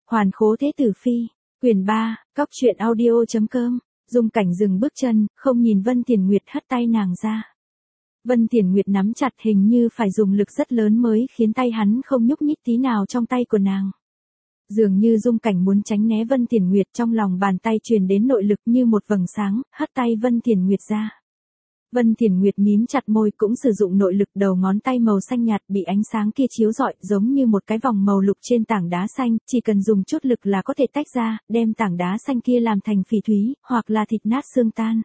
Hoàn khố thế tử phi, quyển 3, cóc truyện audio.com. Dung Cảnh dừng bước chân, không nhìn Vân Tiền Nguyệt hất tay nàng ra. Vân Tiền Nguyệt nắm chặt, hình như phải dùng lực rất lớn mới khiến tay hắn không nhúc nhích tí nào trong tay của nàng. Dường như Dung Cảnh muốn tránh né Vân Tiền Nguyệt, trong lòng bàn tay truyền đến nội lực như một vầng sáng, hất tay Vân Tiền Nguyệt ra. Vân Tiền Nguyệt mím chặt môi, cũng sử dụng nội lực, đầu ngón tay màu xanh nhạt bị ánh sáng kia chiếu rọi, giống như một cái vòng màu lục trên tảng đá xanh, chỉ cần dùng chút lực là có thể tách ra, đem tảng đá xanh kia làm thành phỉ thúy, hoặc là thịt nát xương tan.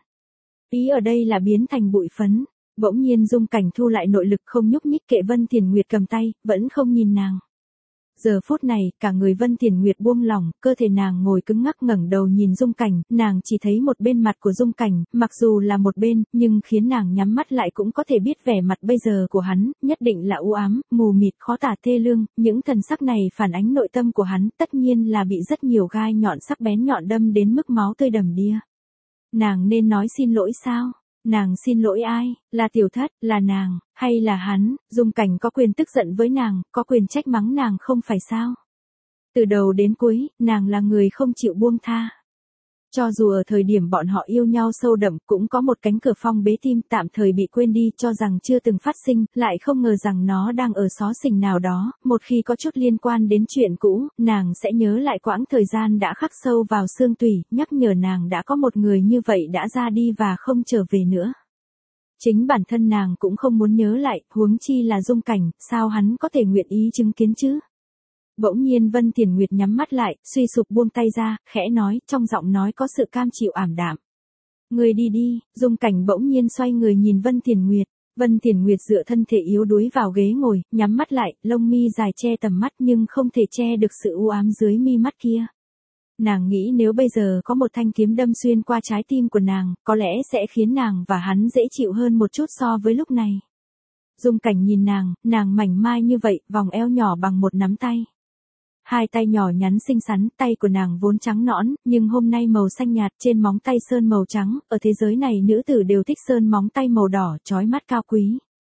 Ý ở đây là biến thành bụi phấn. Bỗng nhiên Dung Cảnh thu lại nội lực, không nhúc nhích, kệ Vân Tiền Nguyệt cầm tay, vẫn không nhìn nàng. Giờ phút này, cả người Vân Tiền Nguyệt buông lỏng, cơ thể nàng ngồi cứng ngắc, ngẩng đầu nhìn Dung Cảnh, nàng chỉ thấy một bên mặt của Dung Cảnh, mặc dù là một bên, nhưng khiến nàng nhắm mắt lại cũng có thể biết vẻ mặt bây giờ của hắn, nhất định là u ám, mù mịt, khó tả, thê lương, những thần sắc này phản ánh nội tâm của hắn, tất nhiên là bị rất nhiều gai nhọn sắc bén nhọn đâm đến mức máu tươi đầm đìa. Nàng nên nói xin lỗi sao? Nàng xin lỗi ai? Là Tiểu Thất, là nàng, hay là hắn? Dung Cảnh có quyền tức giận với nàng, có quyền trách mắng nàng không phải sao? Từ đầu đến cuối, nàng là người không chịu buông tha. Cho dù ở thời điểm bọn họ yêu nhau sâu đậm, cũng có một cánh cửa phong bế tim tạm thời bị quên đi, cho rằng chưa từng phát sinh, lại không ngờ rằng nó đang ở xó xỉnh nào đó, một khi có chút liên quan đến chuyện cũ, nàng sẽ nhớ lại quãng thời gian đã khắc sâu vào xương tủy, nhắc nhở nàng đã có một người như vậy đã ra đi và không trở về nữa. Chính bản thân nàng cũng không muốn nhớ lại, huống chi là Dung Cảnh, sao hắn có thể nguyện ý chứng kiến chứ? Bỗng nhiên Vân Tiền Nguyệt nhắm mắt lại, suy sụp buông tay ra, khẽ nói, trong giọng nói có sự cam chịu ảm đạm. Người đi đi. Dung Cảnh bỗng nhiên xoay người nhìn Vân Tiền Nguyệt. Vân Tiền Nguyệt dựa thân thể yếu đuối vào ghế ngồi, nhắm mắt lại, lông mi dài che tầm mắt nhưng không thể che được sự u ám dưới mi mắt kia. Nàng nghĩ nếu bây giờ có một thanh kiếm đâm xuyên qua trái tim của nàng, có lẽ sẽ khiến nàng và hắn dễ chịu hơn một chút so với lúc này. Dung Cảnh nhìn nàng mảnh mai như vậy, vòng eo nhỏ bằng một nắm tay. Hai tay nhỏ nhắn xinh xắn, tay của nàng vốn trắng nõn, nhưng hôm nay màu xanh nhạt, trên móng tay sơn màu trắng, ở thế giới này nữ tử đều thích sơn móng tay màu đỏ, chói mắt cao quý.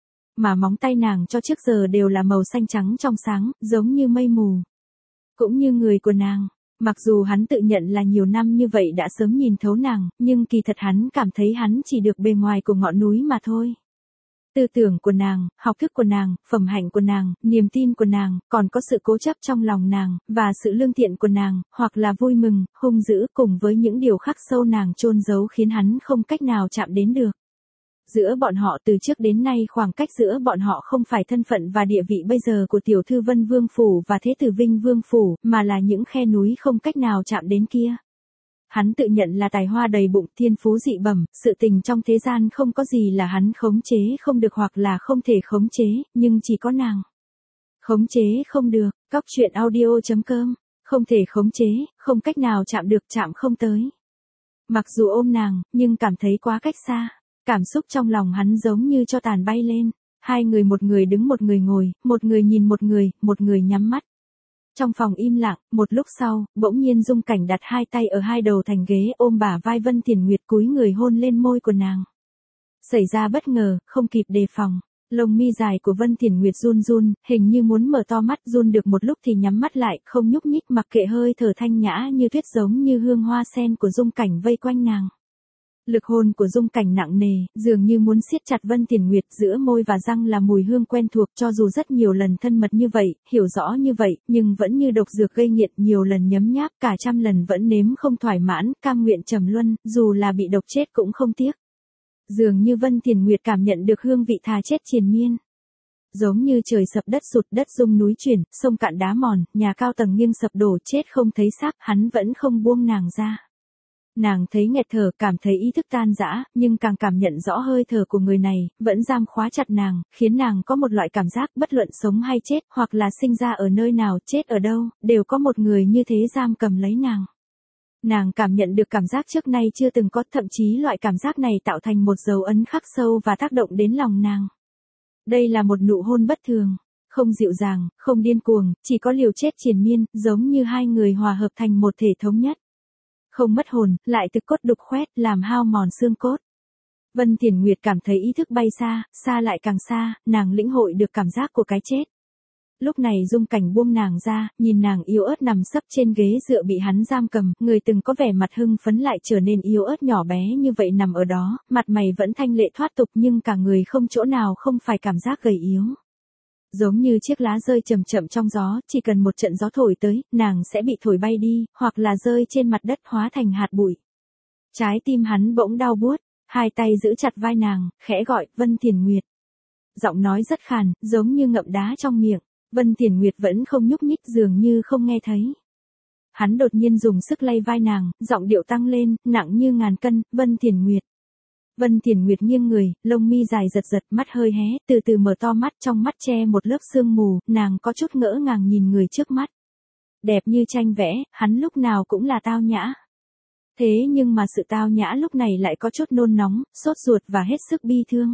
Mà móng tay nàng cho trước giờ đều là màu xanh trắng trong sáng, giống như mây mù. Cũng như người của nàng, mặc dù hắn tự nhận là nhiều năm như vậy đã sớm nhìn thấu nàng, nhưng kỳ thật hắn cảm thấy hắn chỉ được bề ngoài của ngọn núi mà thôi. Tư tưởng của nàng, học thức của nàng, phẩm hạnh của nàng, niềm tin của nàng, còn có sự cố chấp trong lòng nàng, và sự lương thiện của nàng, hoặc là vui mừng, hung dữ, cùng với những điều khắc sâu nàng chôn giấu khiến hắn không cách nào chạm đến được. Giữa bọn họ từ trước đến nay khoảng cách giữa bọn họ không phải thân phận và địa vị bây giờ của tiểu thư Vân Vương Phủ và thế tử Vinh Vương Phủ, mà là những khe núi không cách nào chạm đến kia. Hắn tự nhận là tài hoa đầy bụng, thiên phú dị bẩm, sự tình trong thế gian không có gì là hắn khống chế không được hoặc là không thể khống chế, nhưng chỉ có nàng. Khống chế không được, cóc truyện audio.com, không thể khống chế, không cách nào chạm được, chạm không tới. Mặc dù ôm nàng, nhưng cảm thấy quá cách xa, cảm xúc trong lòng hắn giống như cho tàn bay lên, hai người, một người đứng một người ngồi, một người nhìn một người nhắm mắt. Trong phòng im lặng, một lúc sau, bỗng nhiên Dung Cảnh đặt hai tay ở hai đầu thành ghế, ôm bả vai Vân Tiền Nguyệt, cúi người hôn lên môi của nàng. Xảy ra bất ngờ, không kịp đề phòng, lông mi dài của Vân Tiền Nguyệt run run, hình như muốn mở to mắt, run được một lúc thì nhắm mắt lại, không nhúc nhích, mặc kệ hơi thở thanh nhã như tuyết giống như hương hoa sen của Dung Cảnh vây quanh nàng. Lực hôn của Dung Cảnh nặng nề, dường như muốn siết chặt Vân Tiền Nguyệt, giữa môi và răng là mùi hương quen thuộc, cho dù rất nhiều lần thân mật như vậy, hiểu rõ như vậy, nhưng vẫn như độc dược gây nghiện, nhiều lần nhấm nháp, cả trăm lần vẫn nếm không thỏa mãn, cam nguyện trầm luân, dù là bị độc chết cũng không tiếc. Dường như Vân Tiền Nguyệt cảm nhận được hương vị thà chết triền miên. Giống như trời sập đất sụt, đất rung núi chuyển, sông cạn đá mòn, nhà cao tầng nghiêng sập đổ, chết không thấy xác, hắn vẫn không buông nàng ra. Nàng thấy nghẹt thở, cảm thấy ý thức tan rã, nhưng càng cảm nhận rõ hơi thở của người này, vẫn giam khóa chặt nàng, khiến nàng có một loại cảm giác bất luận sống hay chết, hoặc là sinh ra ở nơi nào, chết ở đâu, đều có một người như thế giam cầm lấy nàng. Nàng cảm nhận được cảm giác trước nay chưa từng có, thậm chí loại cảm giác này tạo thành một dấu ấn khắc sâu và tác động đến lòng nàng. Đây là một nụ hôn bất thường, không dịu dàng, không điên cuồng, chỉ có liều chết triền miên, giống như hai người hòa hợp thành một thể thống nhất. Không mất hồn, lại thực cốt đục khoét, làm hao mòn xương cốt. Vân Tiền Nguyệt cảm thấy ý thức bay xa, xa lại càng xa, nàng lĩnh hội được cảm giác của cái chết. Lúc này Dung Cảnh buông nàng ra, nhìn nàng yếu ớt nằm sấp trên ghế dựa bị hắn giam cầm, người từng có vẻ mặt hưng phấn lại trở nên yếu ớt nhỏ bé như vậy nằm ở đó, mặt mày vẫn thanh lệ thoát tục nhưng cả người không chỗ nào không phải cảm giác gầy yếu. Giống như chiếc lá rơi chậm chậm trong gió, chỉ cần một trận gió thổi tới, nàng sẽ bị thổi bay đi, hoặc là rơi trên mặt đất hóa thành hạt bụi. Trái tim hắn bỗng đau buốt, hai tay giữ chặt vai nàng, khẽ gọi, Vân Thiền Nguyệt. Giọng nói rất khàn, giống như ngậm đá trong miệng. Vân Thiền Nguyệt vẫn không nhúc nhích dường như không nghe thấy. Hắn đột nhiên dùng sức lay vai nàng, giọng điệu tăng lên, nặng như ngàn cân, Vân Thiền Nguyệt. Vân Thiền Nguyệt nghiêng người, lông mi dài giật giật, mắt hơi hé, từ từ mở to mắt, trong mắt che một lớp sương mù, nàng có chút ngỡ ngàng nhìn người trước mắt. Đẹp như tranh vẽ, hắn lúc nào cũng là tao nhã. Thế nhưng mà sự tao nhã lúc này lại có chút nôn nóng, sốt ruột và hết sức bi thương.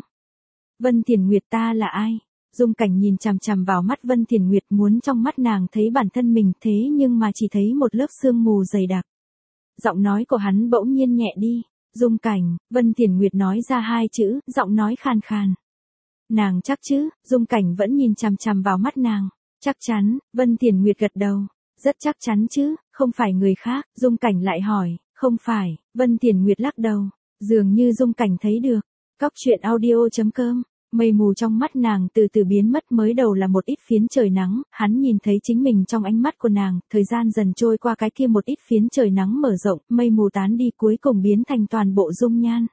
Vân Thiền Nguyệt, ta là ai? Dung Cảnh nhìn chằm chằm vào mắt Vân Thiền Nguyệt, muốn trong mắt nàng thấy bản thân mình, thế nhưng mà chỉ thấy một lớp sương mù dày đặc. Giọng nói của hắn bỗng nhiên nhẹ đi. Dung Cảnh, Vân Thiền Nguyệt nói ra hai chữ, giọng nói khàn khàn. Nàng chắc chứ? Dung Cảnh vẫn nhìn chằm chằm vào mắt nàng. Chắc chắn, Vân Thiền Nguyệt gật đầu. Rất chắc chắn chứ, không phải người khác. Dung Cảnh lại hỏi, không phải. Vân Thiền Nguyệt lắc đầu. Dường như Dung Cảnh thấy được. Cóc truyện audio.com. Mây mù trong mắt nàng từ từ biến mất, mới đầu là một ít phiến trời nắng, hắn nhìn thấy chính mình trong ánh mắt của nàng, thời gian dần trôi qua, cái kia một ít phiến trời nắng mở rộng, mây mù tán đi, cuối cùng biến thành toàn bộ dung nhan.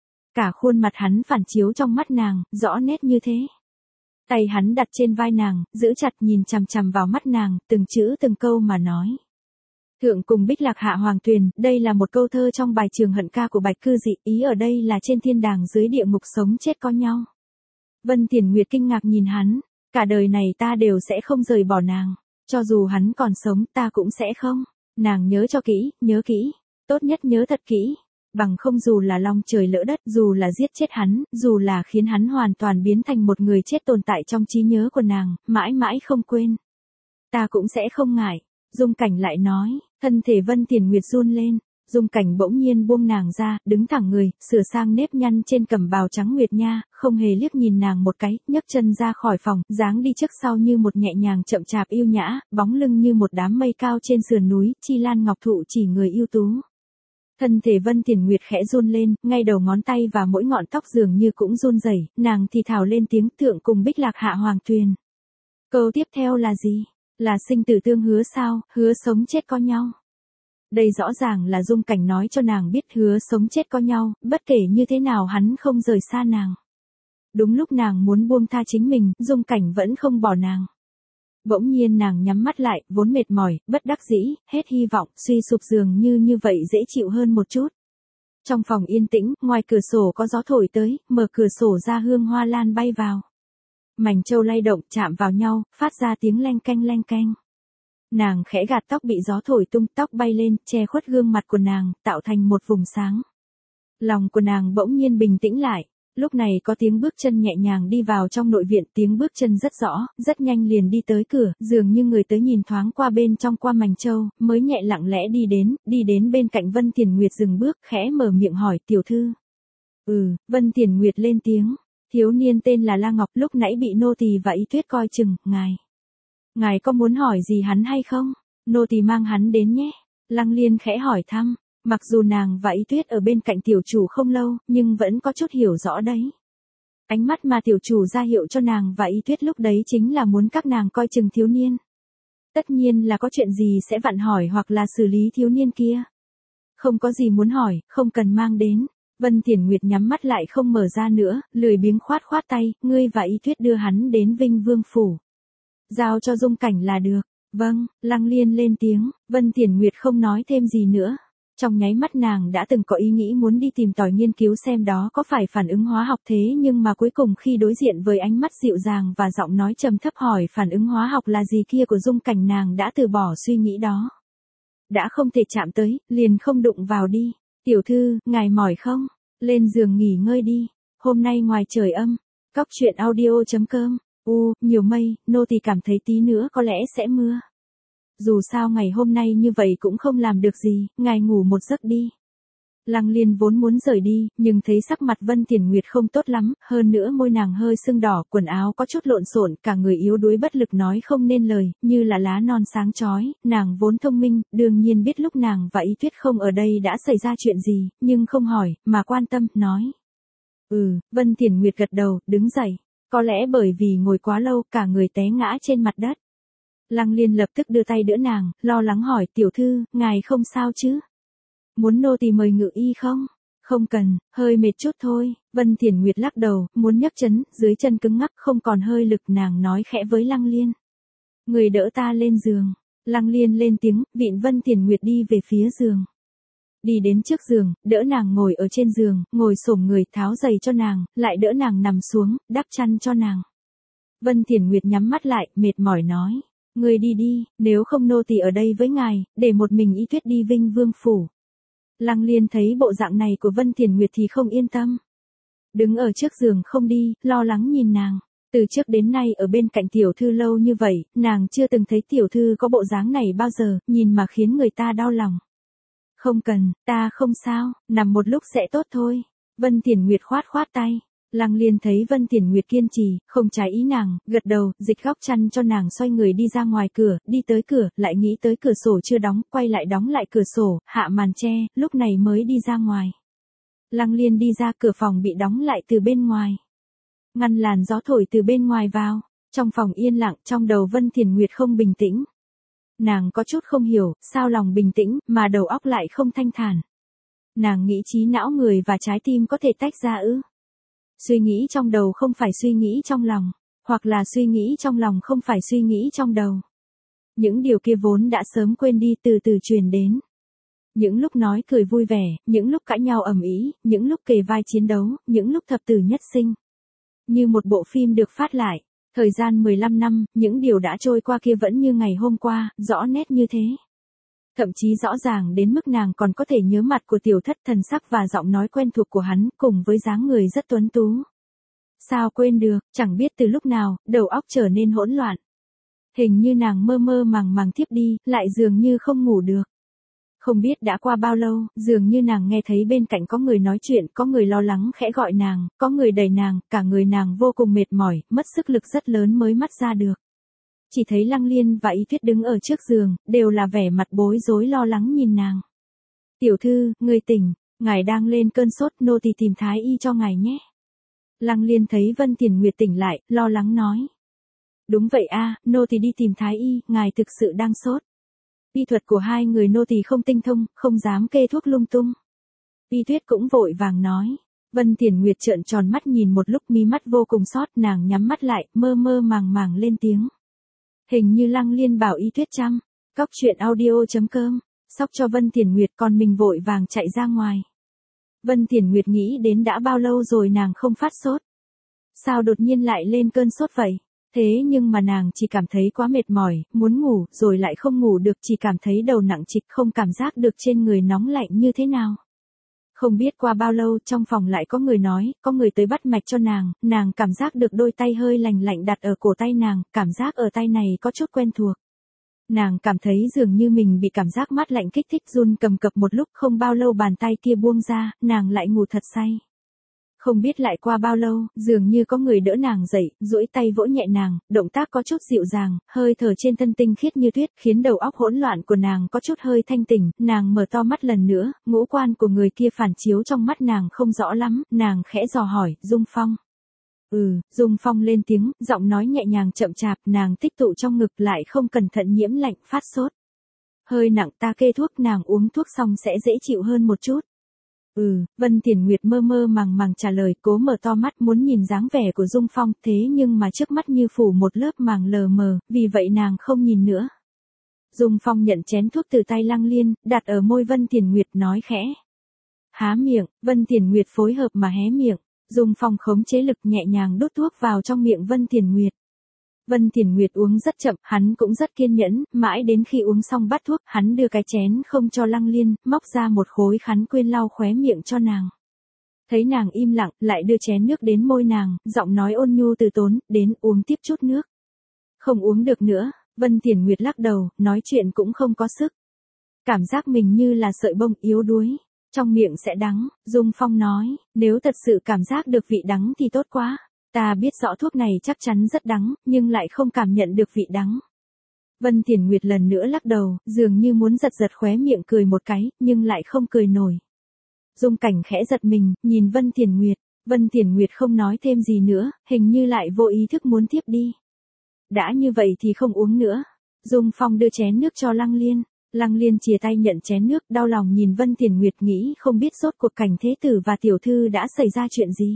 Cả khuôn mặt hắn phản chiếu trong mắt nàng, rõ nét như thế. Tay hắn đặt trên vai nàng, giữ chặt nhìn chằm chằm vào mắt nàng, từng chữ từng câu mà nói. Thượng cùng Bích Lạc hạ Hoàng Tuyền, đây là một câu thơ trong bài Trường Hận Ca của Bạch Cư Dị, ý ở đây là trên thiên đàng dưới địa ngục sống chết có nhau. Vân Thiền Nguyệt kinh ngạc nhìn hắn, cả đời này ta đều sẽ không rời bỏ nàng, cho dù hắn còn sống ta cũng sẽ không. Nàng nhớ cho kỹ, nhớ kỹ, tốt nhất nhớ thật kỹ, bằng không dù là long trời lỡ đất, dù là giết chết hắn, dù là khiến hắn hoàn toàn biến thành một người chết tồn tại trong trí nhớ của nàng, mãi mãi không quên. Ta cũng sẽ không ngại. Dung Cảnh lại nói, thân thể Vân Thiền Nguyệt run lên. Dung Cảnh bỗng nhiên buông nàng ra, đứng thẳng người, sửa sang nếp nhăn trên cẩm bào trắng nguyệt nha, không hề liếc nhìn nàng một cái, nhấc chân ra khỏi phòng, dáng đi trước sau như một nhẹ nhàng chậm chạp yêu nhã, bóng lưng như một đám mây cao trên sườn núi, chi lan ngọc thụ chỉ người ưu tú. Thân thể Vân Thiền Nguyệt khẽ run lên, ngay đầu ngón tay và mỗi ngọn tóc dường như cũng run rẩy, nàng thì thào lên tiếng, Thượng cùng Bích Lạc hạ Hoàng Tuyền. Câu tiếp theo là gì? Là sinh tử tương hứa sao, hứa sống chết có nhau. Đây rõ ràng là Dung Cảnh nói cho nàng biết hứa sống chết có nhau, bất kể như thế nào hắn không rời xa nàng. Đúng lúc nàng muốn buông tha chính mình, Dung Cảnh vẫn không bỏ nàng. Bỗng nhiên nàng nhắm mắt lại, vốn mệt mỏi, bất đắc dĩ, hết hy vọng, suy sụp, dường như vậy dễ chịu hơn một chút. Trong phòng yên tĩnh, ngoài cửa sổ có gió thổi tới, mở cửa sổ ra hương hoa lan bay vào. Mảnh châu lay động, chạm vào nhau, phát ra tiếng leng keng leng keng. Nàng khẽ gạt tóc bị gió thổi tung, tóc bay lên, che khuất gương mặt của nàng, tạo thành một vùng sáng. Lòng của nàng bỗng nhiên bình tĩnh lại. Lúc này có tiếng bước chân nhẹ nhàng đi vào trong nội viện, tiếng bước chân rất rõ, rất nhanh liền đi tới cửa, dường như người tới nhìn thoáng qua bên trong qua mảnh châu, mới nhẹ lặng lẽ đi đến bên cạnh Vân Thiền Nguyệt, dừng bước, khẽ mở miệng hỏi, tiểu thư. Vân Thiền Nguyệt lên tiếng. Thiếu niên tên là La Ngọc, lúc nãy bị nô tỳ và Y Tuyết coi chừng, ngài có muốn hỏi gì hắn hay không? Nô tỳ mang hắn đến nhé. Lăng Liên khẽ hỏi thăm, mặc dù nàng và Y Tuyết ở bên cạnh tiểu chủ không lâu, nhưng vẫn có chút hiểu rõ đấy. Ánh mắt mà tiểu chủ ra hiệu cho nàng và Y Tuyết lúc đấy chính là muốn các nàng coi chừng thiếu niên. Tất nhiên là có chuyện gì sẽ vặn hỏi hoặc là xử lý thiếu niên kia. Không có gì muốn hỏi, không cần mang đến. Vân Thiền Nguyệt nhắm mắt lại không mở ra nữa, lười biếng khoát tay, ngươi và Y Tuyết đưa hắn đến Vinh Vương Phủ. Giao cho Dung Cảnh là được. Vâng, Lăng Liên lên tiếng, Vân Thiền Nguyệt không nói thêm gì nữa. Trong nháy mắt nàng đã từng có ý nghĩ muốn đi tìm tòi nghiên cứu xem đó có phải phản ứng hóa học, thế nhưng mà cuối cùng khi đối diện với ánh mắt dịu dàng và giọng nói trầm thấp hỏi phản ứng hóa học là gì kia của Dung Cảnh, nàng đã từ bỏ suy nghĩ đó. Đã không thể chạm tới, liền không đụng vào đi. Tiểu thư, ngài mỏi không? Lên giường nghỉ ngơi đi. Hôm nay ngoài trời âm. Cóc truyện audio.com. Nhiều mây, nô tỳ cảm thấy tí nữa có lẽ sẽ mưa. Dù sao ngày hôm nay như vậy cũng không làm được gì, ngài ngủ một giấc đi. Lăng Liên vốn muốn rời đi, nhưng thấy sắc mặt Vân Tiền Nguyệt không tốt lắm, hơn nữa môi nàng hơi sưng đỏ, quần áo có chút lộn xộn, cả người yếu đuối bất lực nói không nên lời, như là lá non sáng chói, nàng vốn thông minh, đương nhiên biết lúc nàng và Y Tuyết không ở đây đã xảy ra chuyện gì, nhưng không hỏi, mà quan tâm, nói. Vân Tiền Nguyệt gật đầu, đứng dậy, có lẽ bởi vì ngồi quá lâu, cả người té ngã trên mặt đất. Lăng Liên lập tức đưa tay đỡ nàng, lo lắng hỏi, tiểu thư, ngài không sao chứ? Muốn nô tỳ mời ngự y không? Không cần, hơi mệt chút thôi. Vân Tiền Nguyệt lắc đầu, muốn nhấc chân, dưới chân cứng ngắc không còn hơi lực, nàng nói khẽ với Lăng Liên. Người đỡ ta lên giường. Lăng Liên lên tiếng, vịn Vân Tiền Nguyệt đi về phía giường. Đi đến trước giường, đỡ nàng ngồi ở trên giường, ngồi xổm người, tháo giày cho nàng, lại đỡ nàng nằm xuống, đắp chăn cho nàng. Vân Tiền Nguyệt nhắm mắt lại, mệt mỏi nói. Người đi đi, nếu không nô tỳ ở đây với ngài, để một mình Y Tuyết đi Vinh Vương phủ. Lăng Liên thấy bộ dạng này của Vân Tiền Nguyệt thì không yên tâm. Đứng ở trước giường không đi, lo lắng nhìn nàng. Từ trước đến nay ở bên cạnh tiểu thư lâu như vậy, nàng chưa từng thấy tiểu thư có bộ dáng này bao giờ, nhìn mà khiến người ta đau lòng. Không cần, ta không sao, nằm một lúc sẽ tốt thôi. Vân Tiền Nguyệt khoát khoát tay. Lăng Liên thấy Vân Tiền Nguyệt kiên trì, không trái ý nàng, gật đầu, dịch góc chăn cho nàng, xoay người đi ra ngoài cửa, đi tới cửa, lại nghĩ tới cửa sổ chưa đóng, quay lại đóng lại cửa sổ, hạ màn che, lúc này mới đi ra ngoài. Lăng Liên đi ra, cửa phòng bị đóng lại từ bên ngoài. Ngăn làn gió thổi từ bên ngoài vào, trong phòng yên lặng, trong đầu Vân Tiền Nguyệt không bình tĩnh. Nàng có chút không hiểu, sao lòng bình tĩnh, mà đầu óc lại không thanh thản. Nàng nghĩ trí não người và trái tim có thể tách ra ư? Suy nghĩ trong đầu không phải suy nghĩ trong lòng, hoặc là suy nghĩ trong lòng không phải suy nghĩ trong đầu. Những điều kia vốn đã sớm quên đi từ từ truyền đến. Những lúc nói cười vui vẻ, những lúc cãi nhau ầm ĩ, những lúc kề vai chiến đấu, những lúc thập tử nhất sinh. Như một bộ phim được phát lại, thời gian 15 năm, những điều đã trôi qua kia vẫn như ngày hôm qua, rõ nét như thế. Thậm chí rõ ràng đến mức nàng còn có thể nhớ mặt của tiểu thất, thần sắc và giọng nói quen thuộc của hắn, cùng với dáng người rất tuấn tú. Sao quên được, chẳng biết từ lúc nào, đầu óc trở nên hỗn loạn. Hình như nàng mơ mơ màng màng thiếp đi, lại dường như không ngủ được. Không biết đã qua bao lâu, dường như nàng nghe thấy bên cạnh có người nói chuyện, có người lo lắng khẽ gọi nàng, có người đẩy nàng, cả người nàng vô cùng mệt mỏi, mất sức lực rất lớn mới mắt ra được. Chỉ thấy Lăng Liên và Y Tuyết đứng ở trước giường, đều là vẻ mặt bối rối lo lắng nhìn nàng. Tiểu thư, người tỉnh, ngài đang lên cơn sốt, nô tỳ tìm thái y cho ngài nhé. Lăng Liên thấy Vân Tiền Nguyệt tỉnh lại, lo lắng nói. Đúng vậy a, nô tỳ đi tìm thái y, ngài thực sự đang sốt. Y thuật của hai người nô tỳ không tinh thông, không dám kê thuốc lung tung. Y Tuyết cũng vội vàng nói. Vân Tiền Nguyệt trợn tròn mắt nhìn một lúc, mí mắt vô cùng xót, nàng nhắm mắt lại, mơ mơ màng màng lên tiếng. Hình như Lăng Liên bảo Y Tuyết chăm. Cóc truyện audio.com, sóc cho Vân Tiền Nguyệt, còn mình vội vàng chạy ra ngoài. Vân Tiền Nguyệt nghĩ đến đã bao lâu rồi nàng không phát sốt. Sao đột nhiên lại lên cơn sốt vậy? Thế nhưng mà nàng chỉ cảm thấy quá mệt mỏi, muốn ngủ, rồi lại không ngủ được, chỉ cảm thấy đầu nặng trịch, không cảm giác được trên người nóng lạnh như thế nào. Không biết qua bao lâu, trong phòng lại có người nói, có người tới bắt mạch cho nàng cảm giác được đôi tay hơi lành lạnh đặt ở cổ tay nàng, cảm giác ở tay này có chút quen thuộc. Nàng cảm thấy dường như mình bị cảm giác mát lạnh kích thích, run cầm cập một lúc, không bao lâu bàn tay kia buông ra, nàng lại ngủ thật say. Không biết lại qua bao lâu, dường như có người đỡ nàng dậy, duỗi tay vỗ nhẹ nàng, động tác có chút dịu dàng, hơi thở trên thân tinh khiết như tuyết, khiến đầu óc hỗn loạn của nàng có chút hơi thanh tỉnh, nàng mở to mắt lần nữa, ngũ quan của người kia phản chiếu trong mắt nàng không rõ lắm, nàng khẽ dò hỏi, Dung Phong. Dung Phong lên tiếng, giọng nói nhẹ nhàng chậm chạp, nàng tích tụ trong ngực lại không cẩn thận nhiễm lạnh, phát sốt. Hơi nặng, ta kê thuốc, nàng uống thuốc xong sẽ dễ chịu hơn một chút. Vân Tiền Nguyệt mơ mơ màng màng trả lời, cố mở to mắt muốn nhìn dáng vẻ của Dung Phong, thế nhưng mà trước mắt như phủ một lớp màng lờ mờ, vì vậy nàng không nhìn nữa. Dung Phong nhận chén thuốc từ tay Lăng Liên, đặt ở môi Vân Tiền Nguyệt, nói khẽ. Há miệng, Vân Tiền Nguyệt phối hợp mà hé miệng, Dung Phong khống chế lực nhẹ nhàng đút thuốc vào trong miệng Vân Tiền Nguyệt. Vân Tiền Nguyệt uống rất chậm, hắn cũng rất kiên nhẫn, mãi đến khi uống xong bát thuốc, hắn đưa cái chén không cho Lăng Liên, móc ra một khối khăn quên lau khóe miệng cho nàng. Thấy nàng im lặng, lại đưa chén nước đến môi nàng, giọng nói ôn nhu từ tốn, đến uống tiếp chút nước. Không uống được nữa, Vân Tiền Nguyệt lắc đầu, nói chuyện cũng không có sức. Cảm giác mình như là sợi bông yếu đuối. Trong miệng sẽ đắng, Dung Phong nói, nếu thật sự cảm giác được vị đắng thì tốt quá. Ta biết rõ thuốc này chắc chắn rất đắng, nhưng lại không cảm nhận được vị đắng. Vân Thiền Nguyệt lần nữa lắc đầu, dường như muốn giật giật khóe miệng cười một cái, nhưng lại không cười nổi. Dung Cảnh khẽ giật mình, nhìn Vân Thiền Nguyệt. Vân Thiền Nguyệt không nói thêm gì nữa, hình như lại vô ý thức muốn tiếp đi. Đã như vậy thì không uống nữa. Dung Phong đưa chén nước cho Lăng Liên. Lăng Liên chìa tay nhận chén nước, đau lòng nhìn Vân Thiền Nguyệt, nghĩ không biết rốt cuộc Cảnh Thế Tử và tiểu thư đã xảy ra chuyện gì.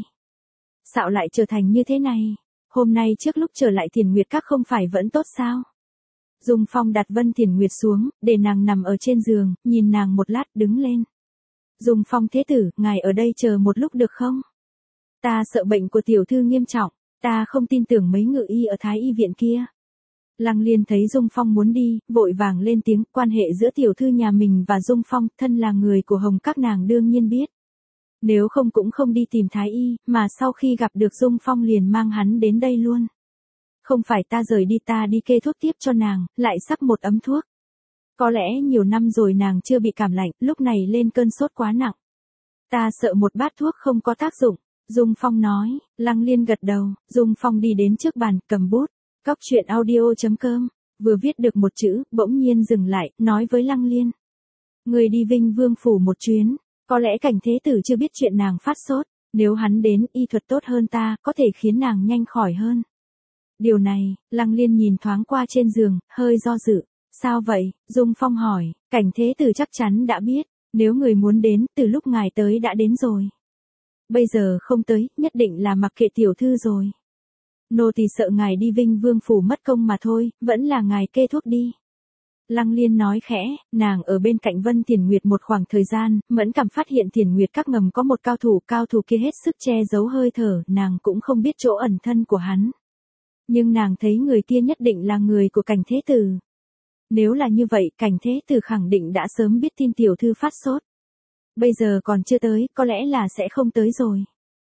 Sao lại trở thành như thế này? Hôm nay trước lúc trở lại Thiền Nguyệt các không phải vẫn tốt sao? Dung Phong đặt Vân Thiền Nguyệt xuống, để nàng nằm ở trên giường, nhìn nàng một lát đứng lên. Dung Phong thế tử, ngài ở đây chờ một lúc được không? Ta sợ bệnh của tiểu thư nghiêm trọng, ta không tin tưởng mấy ngự y ở Thái y viện kia. Lăng Liên thấy Dung Phong muốn đi, vội vàng lên tiếng, quan hệ giữa tiểu thư nhà mình và Dung Phong, thân là người của Hồng các nàng đương nhiên biết. Nếu không cũng không đi tìm Thái y, mà sau khi gặp được Dung Phong liền mang hắn đến đây luôn. Không phải ta rời đi, ta đi kê thuốc tiếp cho nàng, lại sắp một ấm thuốc. Có lẽ nhiều năm rồi nàng chưa bị cảm lạnh, lúc này lên cơn sốt quá nặng. Ta sợ một bát thuốc không có tác dụng, Dung Phong nói. Lăng Liên gật đầu, Dung Phong đi đến trước bàn, cầm bút. Cóc truyện audio.com, vừa viết được một chữ, bỗng nhiên dừng lại, nói với Lăng Liên. Người đi Vinh Vương phủ một chuyến, có lẽ Cảnh Thế Tử chưa biết chuyện nàng phát sốt, nếu hắn đến, y thuật tốt hơn ta, có thể khiến nàng nhanh khỏi hơn. Điều này, Lăng Liên nhìn thoáng qua trên giường, hơi do dự. Sao vậy? Dung Phong hỏi. Cảnh Thế Tử chắc chắn đã biết, nếu người muốn đến, từ lúc ngài tới đã đến rồi. Bây giờ không tới, nhất định là mặc kệ tiểu thư rồi. Nô tỳ sợ ngài đi Vinh Vương phủ mất công mà thôi, vẫn là ngài kê thuốc đi. Lăng Liên nói khẽ, nàng ở bên cạnh Vân Thiền Nguyệt một khoảng thời gian, mẫn cảm phát hiện Thiền Nguyệt các ngầm có một cao thủ kia hết sức che giấu hơi thở, nàng cũng không biết chỗ ẩn thân của hắn. Nhưng nàng thấy người kia nhất định là người của Cảnh Thế Tử. Nếu là như vậy, Cảnh Thế Tử khẳng định đã sớm biết tin tiểu thư phát sốt. Bây giờ còn chưa tới, có lẽ là sẽ không tới rồi.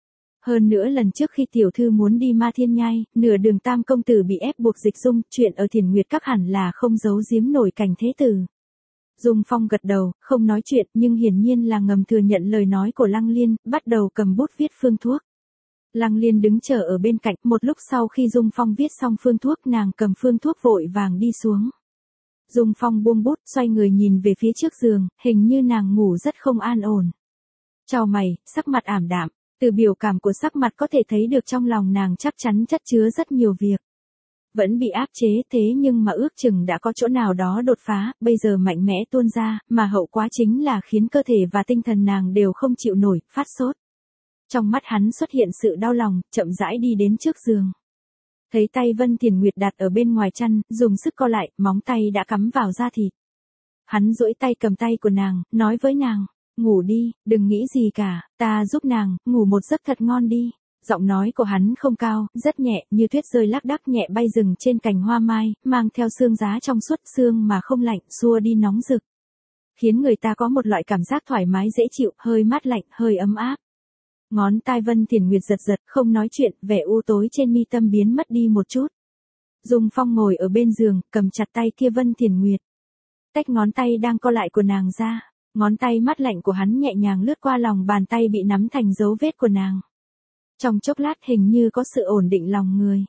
Hơn nữa lần trước khi tiểu thư muốn đi Ma Thiên Nhai, nửa đường Tam công tử bị ép buộc dịch dung, chuyện ở Thiền Nguyệt các hẳn là không giấu giếm nổi Cảnh Thế Tử. Dung Phong gật đầu, không nói chuyện, nhưng hiển nhiên là ngầm thừa nhận lời nói của Lăng Liên, bắt đầu cầm bút viết phương thuốc. Lăng Liên đứng chờ ở bên cạnh, một lúc sau khi Dung Phong viết xong phương thuốc, nàng cầm phương thuốc vội vàng đi xuống. Dung Phong buông bút, xoay người nhìn về phía trước giường, hình như nàng ngủ rất không an ổn. Chau mày, sắc mặt ảm đạm, từ biểu cảm của sắc mặt có thể thấy được trong lòng nàng chắc chắn chất chứa rất nhiều việc. Vẫn bị áp chế thế nhưng mà ước chừng đã có chỗ nào đó đột phá, bây giờ mạnh mẽ tuôn ra, mà hậu quả chính là khiến cơ thể và tinh thần nàng đều không chịu nổi, phát sốt. Trong mắt hắn xuất hiện sự đau lòng, chậm rãi đi đến trước giường. Thấy tay Vân Thiền Nguyệt đặt ở bên ngoài chăn, dùng sức co lại, móng tay đã cắm vào da thịt. Hắn duỗi tay cầm tay của nàng, nói với nàng, ngủ đi, đừng nghĩ gì cả, ta giúp nàng, ngủ một giấc thật ngon đi. Giọng nói của hắn không cao, rất nhẹ, như tuyết rơi lác đác nhẹ bay rừng trên cành hoa mai, mang theo sương giá trong suốt, sương mà không lạnh, xua đi nóng rực. Khiến người ta có một loại cảm giác thoải mái dễ chịu, hơi mát lạnh, hơi ấm áp. Ngón tai Vân Thiền Nguyệt giật giật, không nói chuyện, vẻ u tối trên mi tâm biến mất đi một chút. Dung Phong ngồi ở bên giường, cầm chặt tay kia Vân Thiền Nguyệt. Tách ngón tay đang co lại của nàng ra, ngón tay mát lạnh của hắn nhẹ nhàng lướt qua lòng bàn tay bị nắm thành dấu vết của nàng. Trong chốc lát hình như có sự ổn định lòng người.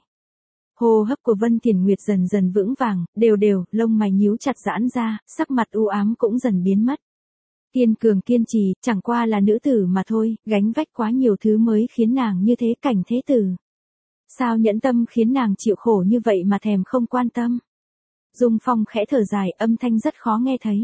Hô hấp của Vân Thiền Nguyệt dần dần vững vàng, đều đều, lông mày nhíu chặt giãn ra, sắc mặt u ám cũng dần biến mất. Kiên cường kiên trì, chẳng qua là nữ tử mà thôi, gánh vách quá nhiều thứ mới khiến nàng như thế. Cảnh Thế Tử. Sao nhẫn tâm khiến nàng chịu khổ như vậy mà thèm không quan tâm. Dung Phong khẽ thở dài, âm thanh rất khó nghe thấy.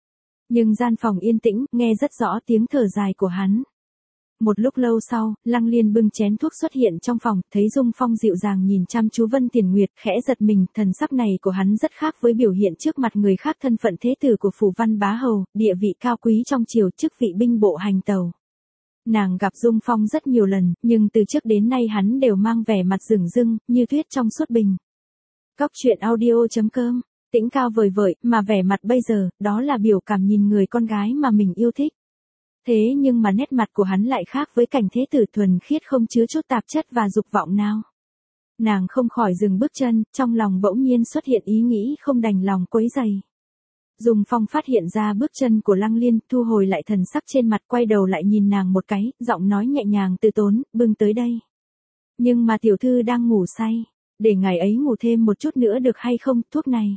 Nhưng gian phòng yên tĩnh, nghe rất rõ tiếng thở dài của hắn. Một lúc lâu sau, Lăng Liên bưng chén thuốc xuất hiện trong phòng, thấy Dung Phong dịu dàng nhìn chăm chú Vân Thiền Nguyệt, khẽ giật mình, thần sắc này của hắn rất khác với biểu hiện trước mặt người khác, thân phận thế tử của phủ Văn Bá Hầu, địa vị cao quý trong triều, chức vị binh bộ hành tàu. Nàng gặp Dung Phong rất nhiều lần, nhưng từ trước đến nay hắn đều mang vẻ mặt rừng rưng, như tuyết trong suốt bình. Cóc truyện audio.com, tĩnh cao vời vợi, mà vẻ mặt bây giờ, đó là biểu cảm nhìn người con gái mà mình yêu thích. Thế nhưng mà nét mặt của hắn lại khác với Cảnh Thế Tử, thuần khiết không chứa chút tạp chất và dục vọng nào. Nàng không khỏi dừng bước chân, trong lòng bỗng nhiên xuất hiện ý nghĩ không đành lòng quấy rầy. Dung Phong phát hiện ra bước chân của Lăng Liên, thu hồi lại thần sắc trên mặt, quay đầu lại nhìn nàng một cái, giọng nói nhẹ nhàng từ tốn, bưng tới đây. Nhưng mà tiểu thư đang ngủ say, để ngày ấy ngủ thêm một chút nữa được hay không, thuốc này.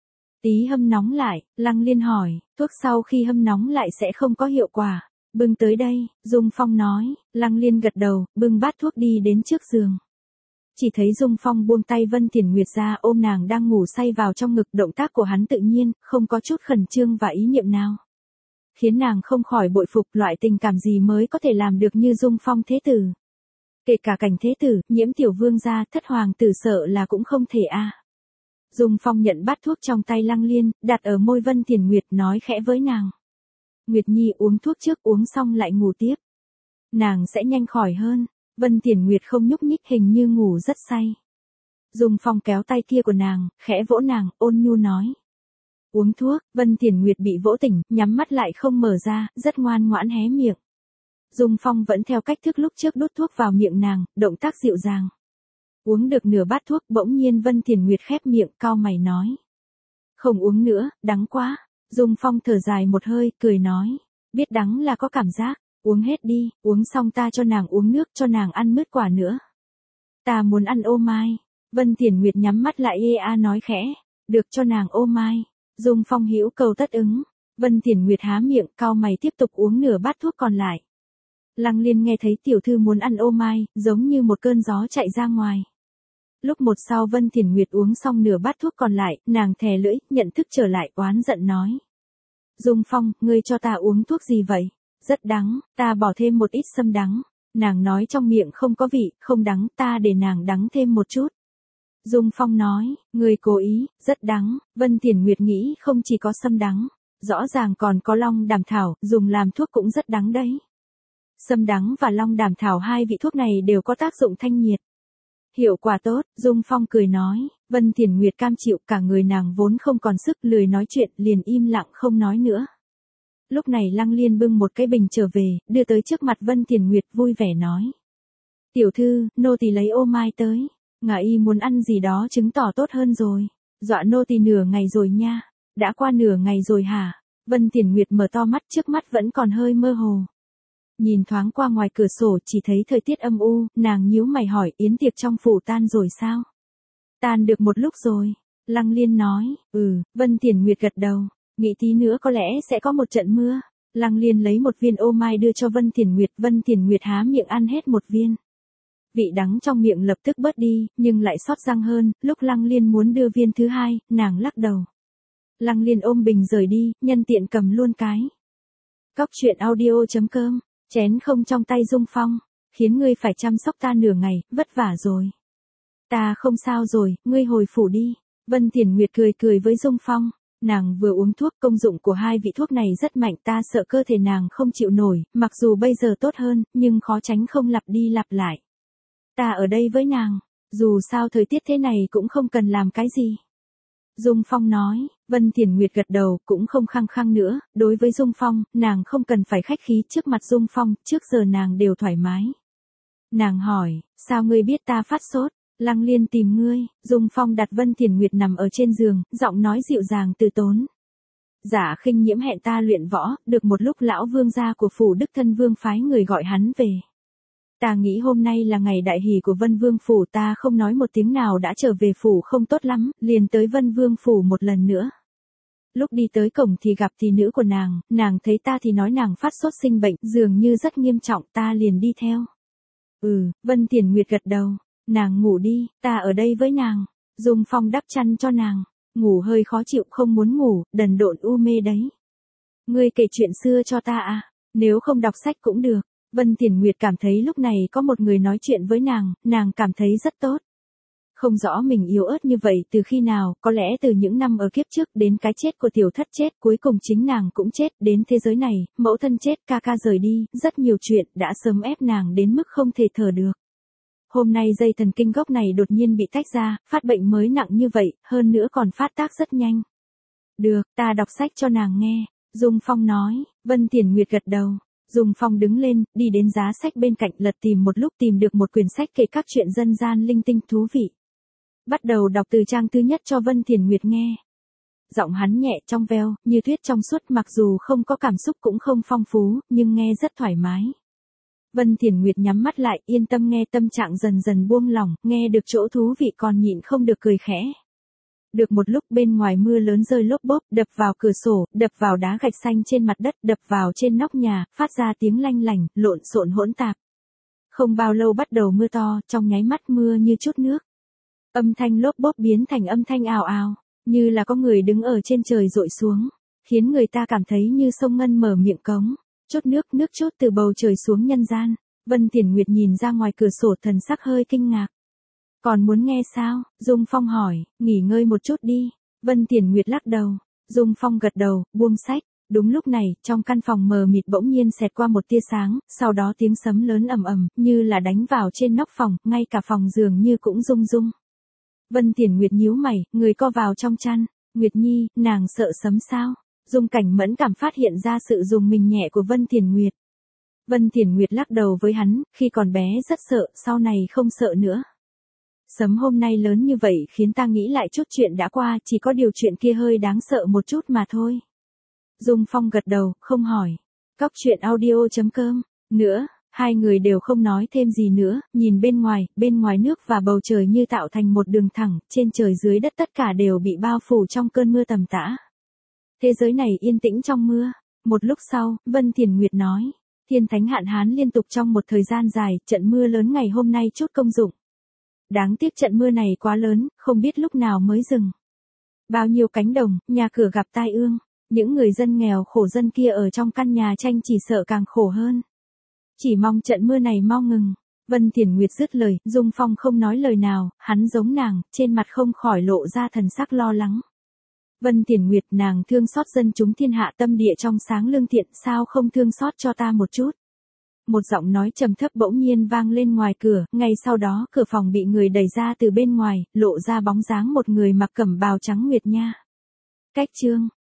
Tí hâm nóng lại, Lăng Liên hỏi, thuốc sau khi hâm nóng lại sẽ không có hiệu quả. Bưng tới đây, Dung Phong nói, Lăng Liên gật đầu, bưng bát thuốc đi đến trước giường. Chỉ thấy Dung Phong buông tay Vân Thiền Nguyệt ra, ôm nàng đang ngủ say vào trong ngực, động tác của hắn tự nhiên, không có chút khẩn trương và ý niệm nào. Khiến nàng không khỏi bội phục, loại tình cảm gì mới có thể làm được như Dung Phong thế tử. Kể cả Cảnh thế tử, Nhiễm tiểu vương gia, Thất hoàng tử sợ là cũng không thể a. Dung Phong nhận bát thuốc trong tay Lăng Liên, đặt ở môi Vân Thiền Nguyệt, nói khẽ với nàng. Nguyệt Nhi uống thuốc trước, uống xong lại ngủ tiếp. Nàng sẽ nhanh khỏi hơn. Vân Thiền Nguyệt không nhúc nhích, hình như ngủ rất say. Dung Phong kéo tay kia của nàng, khẽ vỗ nàng, ôn nhu nói. Uống thuốc. Vân Thiền Nguyệt bị vỗ tỉnh, nhắm mắt lại không mở ra, rất ngoan ngoãn hé miệng. Dung Phong vẫn theo cách thức lúc trước đút thuốc vào miệng nàng, động tác dịu dàng. Uống được nửa bát thuốc, bỗng nhiên Vân Thiền Nguyệt khép miệng, cau mày nói. Không uống nữa, đắng quá. Dung Phong thở dài một hơi, cười nói. Biết đắng là có cảm giác. Uống hết đi, uống xong ta cho nàng uống nước, cho nàng ăn mứt quả nữa. Ta muốn ăn ô mai. Vân Thiền Nguyệt nhắm mắt lại nói khẽ. Được, cho nàng ô mai. Dung Phong hữu cầu tất ứng. Vân Thiền Nguyệt há miệng, cau mày tiếp tục uống nửa bát thuốc còn lại. Lăng Liên nghe thấy tiểu thư muốn ăn ô mai, giống như một cơn gió chạy ra ngoài. Lúc một sau Vân Thiền Nguyệt uống xong nửa bát thuốc còn lại, nàng thè lưỡi, nhận thức trở lại, oán giận nói. Dung Phong, ngươi cho ta uống thuốc gì vậy? Rất đắng, ta bỏ thêm một ít sâm đắng. Nàng nói trong miệng không có vị, không đắng, ta để nàng đắng thêm một chút. Dung Phong nói, ngươi cố ý, rất đắng. Vân Thiền Nguyệt nghĩ không chỉ có sâm đắng, rõ ràng còn có long đàm thảo, dùng làm thuốc cũng rất đắng đấy. Sâm đắng và long đàm thảo, hai vị thuốc này đều có tác dụng thanh nhiệt. Hiệu quả tốt. Dung Phong cười nói. Vân Thiền Nguyệt cam chịu, cả người nàng vốn không còn sức, lười nói chuyện, liền im lặng không nói nữa. Lúc này Lăng Liên bưng một cái bình trở về, đưa tới trước mặt Vân Thiền Nguyệt, vui vẻ nói. Tiểu thư, nô tỳ lấy ô mai tới. Ngà y muốn ăn gì đó chứng tỏ tốt hơn rồi. Dọa nô tỳ nửa ngày rồi nha. Đã qua nửa ngày rồi hả? Vân Thiền Nguyệt mở to mắt, trước mắt vẫn còn hơi mơ hồ. Nhìn thoáng qua ngoài cửa sổ, chỉ thấy thời tiết âm u, nàng nhíu mày hỏi, yến tiệc trong phủ tan rồi sao? Tan được một lúc rồi. Lăng Liên nói, Vân Thiền Nguyệt gật đầu. Nghĩ tí nữa có lẽ sẽ có một trận mưa. Lăng Liên lấy một viên ô mai đưa cho Vân Thiền Nguyệt há miệng ăn hết một viên. Vị đắng trong miệng lập tức bớt đi, nhưng lại xót răng hơn, lúc Lăng Liên muốn đưa viên thứ hai, nàng lắc đầu. Lăng Liên ôm bình rời đi, nhân tiện cầm luôn cái. Cóc truyện audio.com, chén không trong tay Dung Phong, khiến ngươi phải chăm sóc ta nửa ngày, vất vả rồi. Ta không sao rồi, ngươi hồi phủ đi. Vân Thiền Nguyệt cười cười với Dung Phong. Nàng vừa uống thuốc, công dụng của hai vị thuốc này rất mạnh, ta sợ cơ thể nàng không chịu nổi, mặc dù bây giờ tốt hơn, nhưng khó tránh không lặp đi lặp lại. Ta ở đây với nàng, dù sao thời tiết thế này cũng không cần làm cái gì. Dung Phong nói. Vân Thiền Nguyệt gật đầu, cũng không khăng khăng nữa, đối với Dung Phong, nàng không cần phải khách khí trước mặt Dung Phong, trước giờ nàng đều thoải mái. Nàng hỏi, sao ngươi biết ta phát sốt? Lăng Liên tìm ngươi. Dung Phong đặt Vân Thiền Nguyệt nằm ở trên giường, giọng nói dịu dàng từ tốn. Giả Khinh Nhiễm hẹn ta luyện võ, được một lúc lão vương gia của phủ Đức Thân Vương phái người gọi hắn về. Ta nghĩ hôm nay là ngày đại hỷ của Vân Vương phủ, ta không nói một tiếng nào đã trở về phủ không tốt lắm, liền tới Vân Vương phủ một lần nữa. Lúc đi tới cổng thì gặp thị nữ của nàng thấy ta thì nói nàng phát sốt sinh bệnh, dường như rất nghiêm trọng, ta liền đi theo. Vân Thiền Nguyệt gật đầu. Nàng ngủ đi, ta ở đây với nàng. Dung Phong đắp chăn cho nàng. Ngủ hơi khó chịu, không muốn ngủ, đần độn u mê đấy. Ngươi kể chuyện xưa cho ta à? Nếu không đọc sách cũng được. Vân Thiền Nguyệt cảm thấy lúc này có một người nói chuyện với nàng cảm thấy rất tốt. Không rõ mình yếu ớt như vậy từ khi nào, có lẽ từ những năm ở kiếp trước, đến cái chết của tiểu thất chết, cuối cùng chính nàng cũng chết, đến thế giới này, mẫu thân chết, ca ca rời đi, rất nhiều chuyện đã sớm ép nàng đến mức không thể thở được. Hôm nay dây thần kinh gốc này đột nhiên bị tách ra, phát bệnh mới nặng như vậy, hơn nữa còn phát tác rất nhanh. Được, ta đọc sách cho nàng nghe. Dung Phong nói. Vân Thiền Nguyệt gật đầu. Dung Phong đứng lên, đi đến giá sách bên cạnh, lật tìm một lúc tìm được một quyển sách kể các chuyện dân gian linh tinh thú vị. Bắt đầu đọc từ trang thứ nhất cho Vân Thiền Nguyệt nghe. giọng hắn nhẹ trong veo, như tuyết trong suốt, mặc dù không có cảm xúc cũng không phong phú, nhưng nghe rất thoải mái. Vân Thiền Nguyệt nhắm mắt lại, yên tâm nghe, tâm trạng dần dần buông lỏng, nghe được chỗ thú vị còn nhịn không được cười khẽ. Được một lúc bên ngoài mưa lớn rơi lốp bốp, đập vào cửa sổ, đập vào đá gạch xanh trên mặt đất, đập vào trên nóc nhà, phát ra tiếng lanh lành, lộn xộn hỗn tạp. Không bao lâu bắt đầu mưa to, trong nháy mắt mưa như chút nước. Âm thanh lốp bốp biến thành âm thanh ào ào, như là có người đứng ở trên trời dội xuống, khiến người ta cảm thấy như sông Ngân mở miệng cống, chốt nước chốt từ bầu trời xuống nhân gian. Vân Thiền Nguyệt nhìn ra ngoài cửa sổ, thần sắc hơi kinh ngạc. Còn muốn nghe sao? Dung Phong hỏi. Nghỉ ngơi một chút đi. Vân Thiền Nguyệt lắc đầu. Dung Phong gật đầu, buông sách. Đúng lúc này, trong căn phòng mờ mịt bỗng nhiên xẹt qua một tia sáng, sau đó tiếng sấm lớn ầm ầm, như là đánh vào trên nóc phòng, ngay cả phòng giường như cũng rung rung. Vân Thiền Nguyệt nhíu mày, người co vào trong chăn. Nguyệt Nhi, nàng sợ sấm sao? Dung Cảnh mẫn cảm phát hiện ra sự rùng mình nhẹ của Vân Thiền Nguyệt. Vân Thiền Nguyệt lắc đầu với hắn, khi còn bé rất sợ, sau này không sợ nữa. Sấm hôm nay lớn như vậy khiến ta nghĩ lại chút chuyện đã qua, chỉ có điều chuyện kia hơi đáng sợ một chút mà thôi. Dung Phong gật đầu, không hỏi. Cóc truyện audio.com. Nữa, hai người đều không nói thêm gì nữa, nhìn bên ngoài nước và bầu trời như tạo thành một đường thẳng, trên trời dưới đất tất cả đều bị bao phủ trong cơn mưa tầm tã. Thế giới này yên tĩnh trong mưa. Một lúc sau, Vân Thiền Nguyệt nói. Thiên thánh hạn hán liên tục trong một thời gian dài, trận mưa lớn ngày hôm nay chút công dụng. Đáng tiếc trận mưa này quá lớn, không biết lúc nào mới dừng. Bao nhiêu cánh đồng, nhà cửa gặp tai ương, những người dân nghèo khổ dân kia ở trong căn nhà tranh chỉ sợ càng khổ hơn. Chỉ mong trận mưa này mau ngừng. Vân Thiền Nguyệt dứt lời, Dung Phong không nói lời nào, hắn giống nàng, trên mặt không khỏi lộ ra thần sắc lo lắng. Vân Thiền Nguyệt, nàng thương xót dân chúng thiên hạ, tâm địa trong sáng lương thiện, sao không thương xót cho ta một chút? Một giọng nói trầm thấp bỗng nhiên vang lên ngoài cửa, ngay sau đó cửa phòng bị người đẩy ra từ bên ngoài, lộ ra bóng dáng một người mặc cẩm bào trắng nguyệt nha. Cách chương